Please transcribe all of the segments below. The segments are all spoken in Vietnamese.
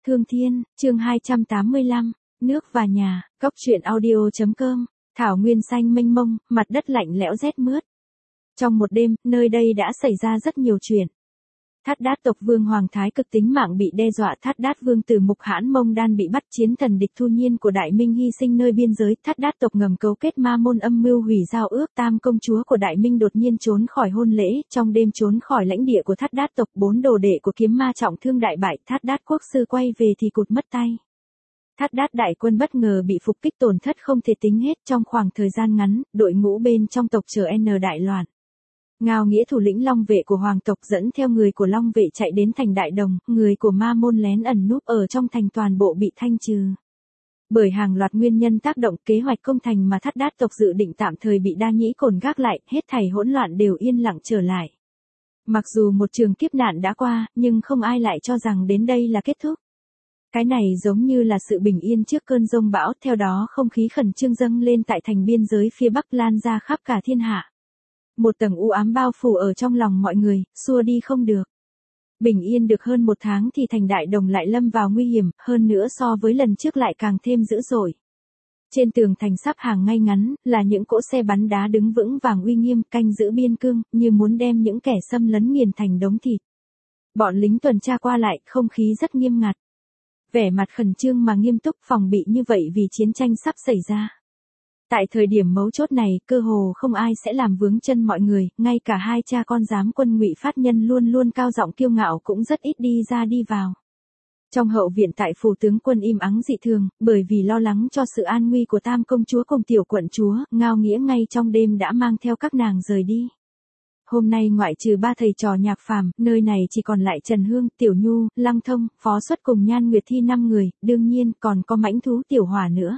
Thương Thiên, chương 285, nước và nhà, cóc truyện audio.com, thảo nguyên xanh mênh mông, mặt đất lạnh lẽo rét mướt. Trong một đêm, nơi đây đã xảy ra rất nhiều chuyện. Thát Đát tộc vương Hoàng Thái Cực tính mạng bị đe dọa. Thát Đát vương tử Mục Hãn Mông Đan bị bắt. Chiến thần địch Thu Nhiên của Đại Minh hy sinh nơi biên giới. Thát Đát tộc ngầm cấu kết ma môn âm mưu hủy giao ước. Tam công chúa của Đại Minh đột nhiên trốn khỏi hôn lễ. Trong đêm trốn khỏi lãnh địa của Thát Đát tộc. 4 đồ đệ của kiếm ma trọng thương đại bại. Thát Đát quốc sư quay về thì cụt mất tay. Thát Đát đại quân bất ngờ bị phục kích, tổn thất không thể tính hết. Trong khoảng thời gian ngắn, đội ngũ bên trong tộc trở N đại loạn. Ngao Nghĩa, thủ lĩnh Long vệ của hoàng tộc, dẫn theo người của Long vệ chạy đến thành Đại Đồng. Người của ma môn lén ẩn núp ở trong thành toàn bộ bị thanh trừ. Bởi hàng loạt nguyên nhân tác động, kế hoạch công thành mà Thát Đát tộc dự định tạm thời bị Đa Nhĩ Cổn gác lại. Hết thảy hỗn loạn đều yên lặng trở lại. Mặc dù một trường kiếp nạn đã qua, nhưng không ai lại cho rằng đến đây là kết thúc. Cái này giống như là sự bình yên trước cơn giông bão. Theo đó không khí khẩn trương dâng lên tại thành biên giới phía Bắc, lan ra khắp cả thiên hạ. Một tầng u ám bao phủ ở trong lòng mọi người, xua đi không được. Bình yên được hơn 1 tháng thì thành Đại Đồng lại lâm vào nguy hiểm, hơn nữa so với lần trước lại càng thêm dữ dội. Trên tường thành sắp hàng ngay ngắn, là những cỗ xe bắn đá đứng vững vàng uy nghiêm, canh giữ biên cương, như muốn đem những kẻ xâm lấn nghiền thành đống thịt. Bọn lính tuần tra qua lại, không khí rất nghiêm ngặt. Vẻ mặt khẩn trương mà nghiêm túc, phòng bị như vậy vì chiến tranh sắp xảy ra. Tại thời điểm mấu chốt này, cơ hồ không ai sẽ làm vướng chân mọi người, ngay cả hai cha con giám quân Ngụy Phát Nhân luôn luôn cao giọng kiêu ngạo cũng rất ít đi ra đi vào. Trong hậu viện tại phủ tướng quân im ắng dị thường, bởi vì lo lắng cho sự an nguy của Tam công chúa cùng tiểu quận chúa, Ngao Nghĩa ngay trong đêm đã mang theo các nàng rời đi. Hôm nay ngoại trừ 3 thầy trò Nhạc Phàm, nơi này chỉ còn lại Trần Hương, Tiểu Nhu, Lăng Thông, Phó Xuất cùng Nhan Nguyệt Thi 5 người, đương nhiên còn có mãnh thú Tiểu Hỏa nữa.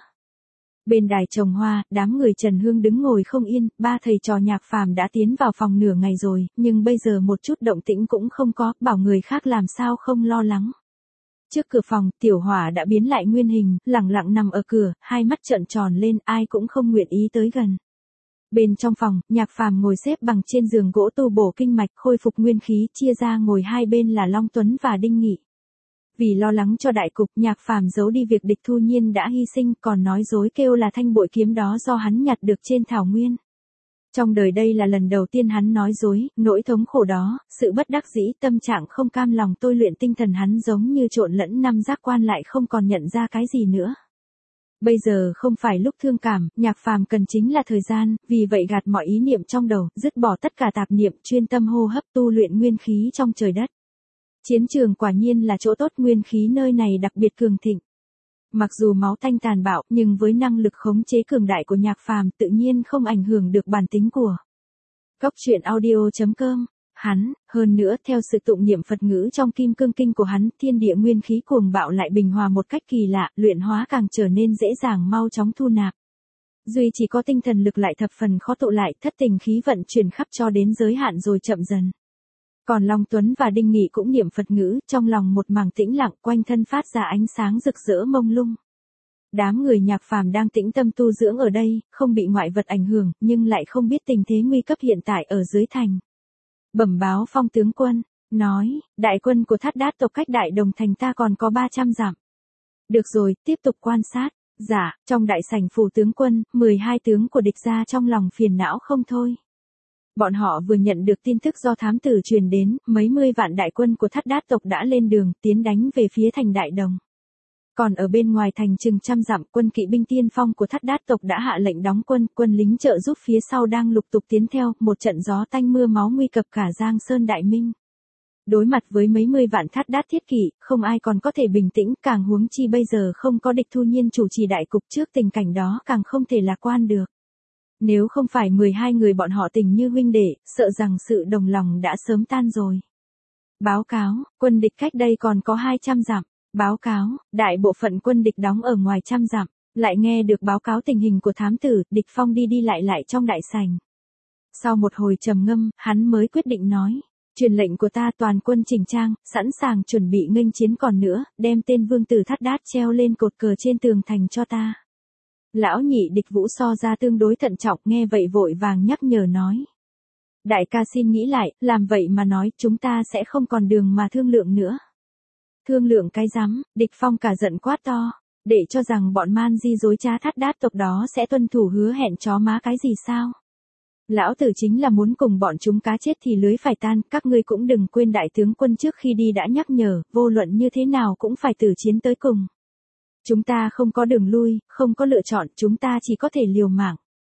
Bên đài trồng hoa, đám người Trần Hương đứng ngồi không yên. 3 thầy trò Nhạc Phàm đã tiến vào phòng nửa ngày rồi, nhưng bây giờ một chút động tĩnh cũng không có, bảo người khác làm sao không lo lắng. Trước cửa phòng, Tiểu Hỏa đã biến lại nguyên hình, lẳng lặng nằm ở cửa, hai mắt trợn tròn lên, ai cũng không nguyện ý tới gần. Bên trong phòng, Nhạc Phàm ngồi xếp bằng trên giường gỗ tu bổ kinh mạch, khôi phục nguyên khí, chia ra ngồi hai bên là Long Tuấn và Đinh Nghị. Vì lo lắng cho đại cục, Nhạc Phàm giấu đi việc địch Thu Nhiên đã hy sinh, còn nói dối kêu là thanh bội kiếm đó do hắn nhặt được trên thảo nguyên. Trong đời đây là lần đầu tiên hắn nói dối, nỗi thống khổ đó, sự bất đắc dĩ, tâm trạng không cam lòng tôi luyện tinh thần hắn giống như trộn lẫn 5 giác quan lại không còn nhận ra cái gì nữa. Bây giờ không phải lúc thương cảm, Nhạc Phàm cần chính là thời gian, vì vậy gạt mọi ý niệm trong đầu, dứt bỏ tất cả tạp niệm, chuyên tâm hô hấp tu luyện nguyên khí trong trời đất. Chiến trường quả nhiên là chỗ tốt, nguyên khí nơi này đặc biệt cường thịnh. Mặc dù máu tanh tàn bạo, nhưng với năng lực khống chế cường đại của Nhạc Phàm tự nhiên không ảnh hưởng được bản tính của cóc truyện audio.com. Hắn, hơn nữa theo sự tụng niệm Phật ngữ trong Kim Cương Kinh của hắn, thiên địa nguyên khí cuồng bạo lại bình hòa một cách kỳ lạ, luyện hóa càng trở nên dễ dàng mau chóng thu nạp. Duy chỉ có tinh thần lực lại thập phần khó tụ lại, thất tình khí vận chuyển khắp cho đến giới hạn rồi chậm dần. Còn Long Tuấn và Đinh Nghị cũng niệm Phật ngữ, trong lòng một mảng tĩnh lặng, quanh thân phát ra ánh sáng rực rỡ mông lung. Đám người Nhạc Phàm đang tĩnh tâm tu dưỡng ở đây, không bị ngoại vật ảnh hưởng, nhưng lại không biết tình thế nguy cấp hiện tại ở dưới thành. Bẩm báo Phong tướng quân, nói, đại quân của Thát Đát tộc cách Đại Đồng thành ta còn có 300 dặm. Được rồi, tiếp tục quan sát. Dạ, trong đại sảnh phủ tướng quân, 12 tướng của địch ra trong lòng phiền não không thôi. Bọn họ vừa nhận được tin tức do thám tử truyền đến, mấy mươi vạn đại quân của Thát Đát tộc đã lên đường, tiến đánh về phía thành Đại Đồng. Còn ở bên ngoài thành chừng 100 dặm, quân kỵ binh tiên phong của Thát Đát tộc đã hạ lệnh đóng quân, quân lính trợ giúp phía sau đang lục tục tiến theo, một trận gió tanh mưa máu nguy cập cả Giang Sơn Đại Minh. Đối mặt với mấy mươi vạn Thát Đát thiết kỵ, không ai còn có thể bình tĩnh, càng huống chi bây giờ không có địch Thu Nhiên chủ trì đại cục, trước tình cảnh đó càng không thể lạc quan được. Nếu không phải 12 người bọn họ tình như huynh đệ, sợ rằng sự đồng lòng đã sớm tan rồi. Báo cáo, quân địch cách đây còn có 200 dặm. Báo cáo, đại bộ phận quân địch đóng ở ngoài 100 dặm. Lại nghe được báo cáo tình hình của thám tử, địch Phong đi đi lại trong đại sảnh. Sau một hồi trầm ngâm, hắn mới quyết định nói. Truyền lệnh của ta toàn quân chỉnh trang, sẵn sàng chuẩn bị nghênh chiến, còn nữa, đem tên vương tử Thát Đát treo lên cột cờ trên tường thành cho ta. Lão nhị địch Vũ so ra tương đối thận trọng, nghe vậy vội vàng nhắc nhở nói. Đại ca xin nghĩ lại, làm vậy mà nói chúng ta sẽ không còn đường mà thương lượng nữa. Thương lượng cái rắm, Địch Phong cả giận quát to, để cho rằng bọn man di dối trá Thắt Đát tộc đó sẽ tuân thủ hứa hẹn chó má cái gì sao? Lão tử chính là muốn cùng bọn chúng cá chết thì lưới phải tan, các ngươi cũng đừng quên đại tướng quân trước khi đi đã nhắc nhở, vô luận như thế nào cũng phải tử chiến tới cùng. Chúng ta không có đường lui, không có lựa chọn, chúng ta chỉ có thể liều mạng.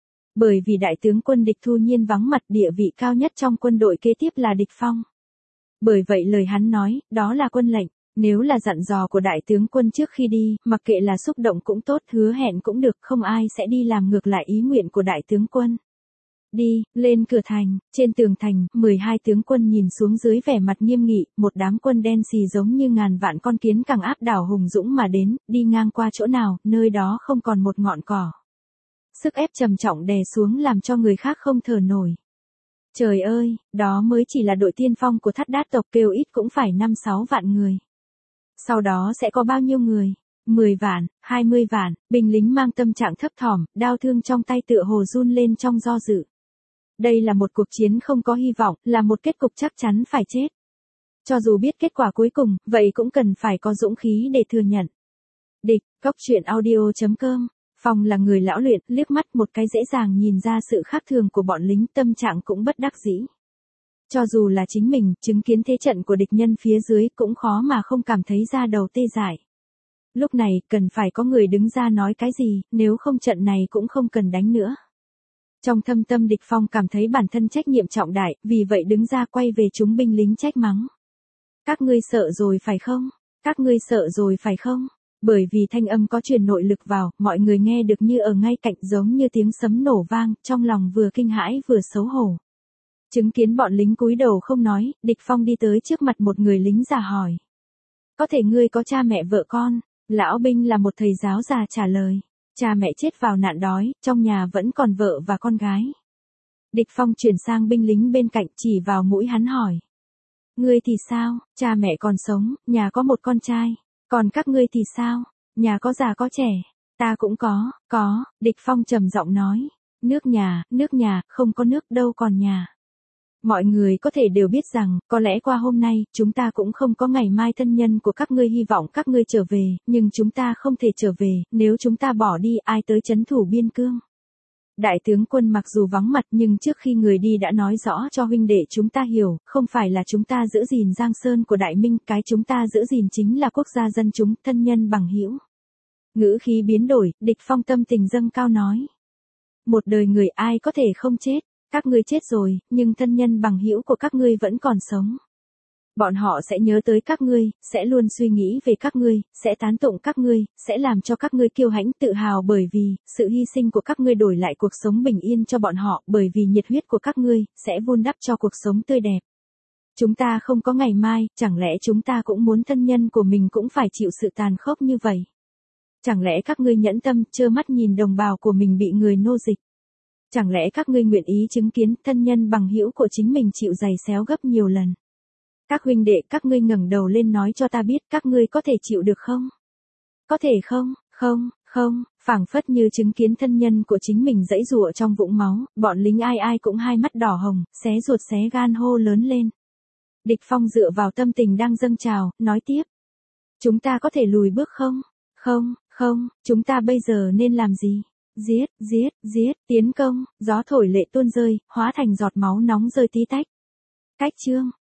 Bởi vì đại tướng quân Địch Thu Nhiên vắng mặt, địa vị cao nhất trong quân đội kế tiếp là Địch Phong. Bởi vậy lời hắn nói, đó là quân lệnh, nếu là dặn dò của đại tướng quân trước khi đi, mặc kệ là xúc động cũng tốt, hứa hẹn cũng được, không ai sẽ đi làm ngược lại ý nguyện của đại tướng quân. Đi, lên cửa thành, trên tường thành, 12 tướng quân nhìn xuống dưới vẻ mặt nghiêm nghị, một đám quân đen xì giống như ngàn vạn con kiến càng áp đảo hùng dũng mà đến, đi ngang qua chỗ nào, nơi đó không còn một ngọn cỏ. Sức ép trầm trọng đè xuống làm cho người khác không thở nổi. Trời ơi, đó mới chỉ là đội tiên phong của Thắt Đát tộc, kêu ít cũng phải 5-6 vạn người. Sau đó sẽ có bao nhiêu người? 10 vạn, 20 vạn, binh lính mang tâm trạng thấp thỏm, đao thương trong tay tựa hồ run lên trong do dự. Đây là một cuộc chiến không có hy vọng, là một kết cục chắc chắn phải chết. Cho dù biết kết quả cuối cùng, vậy cũng cần phải có dũng khí để thừa nhận. Địch, Cốc Truyện Audio.com. Phong là người lão luyện, liếc mắt một cái dễ dàng nhìn ra sự khác thường của bọn lính, tâm trạng cũng bất đắc dĩ. Cho dù là chính mình, chứng kiến thế trận của địch nhân phía dưới cũng khó mà không cảm thấy da đầu tê dại. Lúc này, cần phải có người đứng ra nói cái gì, nếu không trận này cũng không cần đánh nữa. Trong thâm tâm Địch Phong cảm thấy bản thân trách nhiệm trọng đại, vì vậy đứng ra quay về chúng binh lính trách mắng. Các ngươi sợ rồi phải không? Các ngươi sợ rồi phải không? Bởi vì thanh âm có truyền nội lực vào, mọi người nghe được như ở ngay cạnh, giống như tiếng sấm nổ vang, trong lòng vừa kinh hãi vừa xấu hổ. Chứng kiến bọn lính cúi đầu không nói, Địch Phong đi tới trước mặt một người lính già hỏi. Có thể ngươi có cha mẹ vợ con? Lão binh là một thầy giáo già trả lời. Cha mẹ chết vào nạn đói, trong nhà vẫn còn vợ và con gái. Địch Phong chuyển sang binh lính bên cạnh, chỉ vào mũi hắn hỏi. Ngươi thì sao? Cha mẹ còn sống, nhà có một con trai. Còn các ngươi thì sao? Nhà có già có trẻ. Ta cũng có, Địch Phong trầm giọng nói. Nước nhà, không có nước đâu còn nhà. Mọi người có thể đều biết rằng, có lẽ qua hôm nay, chúng ta cũng không có ngày mai, thân nhân của các ngươi hy vọng các ngươi trở về, nhưng chúng ta không thể trở về, nếu chúng ta bỏ đi, ai tới trấn thủ biên cương. Đại tướng quân mặc dù vắng mặt nhưng trước khi người đi đã nói rõ cho huynh đệ chúng ta hiểu, không phải là chúng ta giữ gìn Giang Sơn của Đại Minh, cái chúng ta giữ gìn chính là quốc gia dân chúng, thân nhân bằng hữu. Ngữ khí biến đổi, Địch Phong tâm tình dâng cao nói. Một đời người ai có thể không chết. Các ngươi chết rồi, nhưng thân nhân bằng hữu của các ngươi vẫn còn sống. Bọn họ sẽ nhớ tới các ngươi, sẽ luôn suy nghĩ về các ngươi, sẽ tán tụng các ngươi, sẽ làm cho các ngươi kiêu hãnh tự hào bởi vì, sự hy sinh của các ngươi đổi lại cuộc sống bình yên cho bọn họ, bởi vì nhiệt huyết của các ngươi, sẽ vun đắp cho cuộc sống tươi đẹp. Chúng ta không có ngày mai, chẳng lẽ chúng ta cũng muốn thân nhân của mình cũng phải chịu sự tàn khốc như vậy? Chẳng lẽ các ngươi nhẫn tâm, trơ mắt nhìn đồng bào của mình bị người nô dịch? Chẳng lẽ các ngươi nguyện ý chứng kiến thân nhân bằng hữu của chính mình chịu giày xéo gấp nhiều lần? Các huynh đệ, các ngươi ngẩng đầu lên nói cho ta biết các ngươi có thể chịu được không? Có thể không, phảng phất như chứng kiến thân nhân của chính mình giãy giụa trong vũng máu, bọn lính ai cũng hai mắt đỏ hồng, xé ruột xé gan hô lớn lên. Địch Phong dựa vào tâm tình đang dâng trào, nói tiếp. Chúng ta có thể lùi bước không? Không, chúng ta bây giờ nên làm gì? Giết, tiến công, gió thổi lệ tuôn rơi, hóa thành giọt máu nóng rơi tí tách. Cách chương.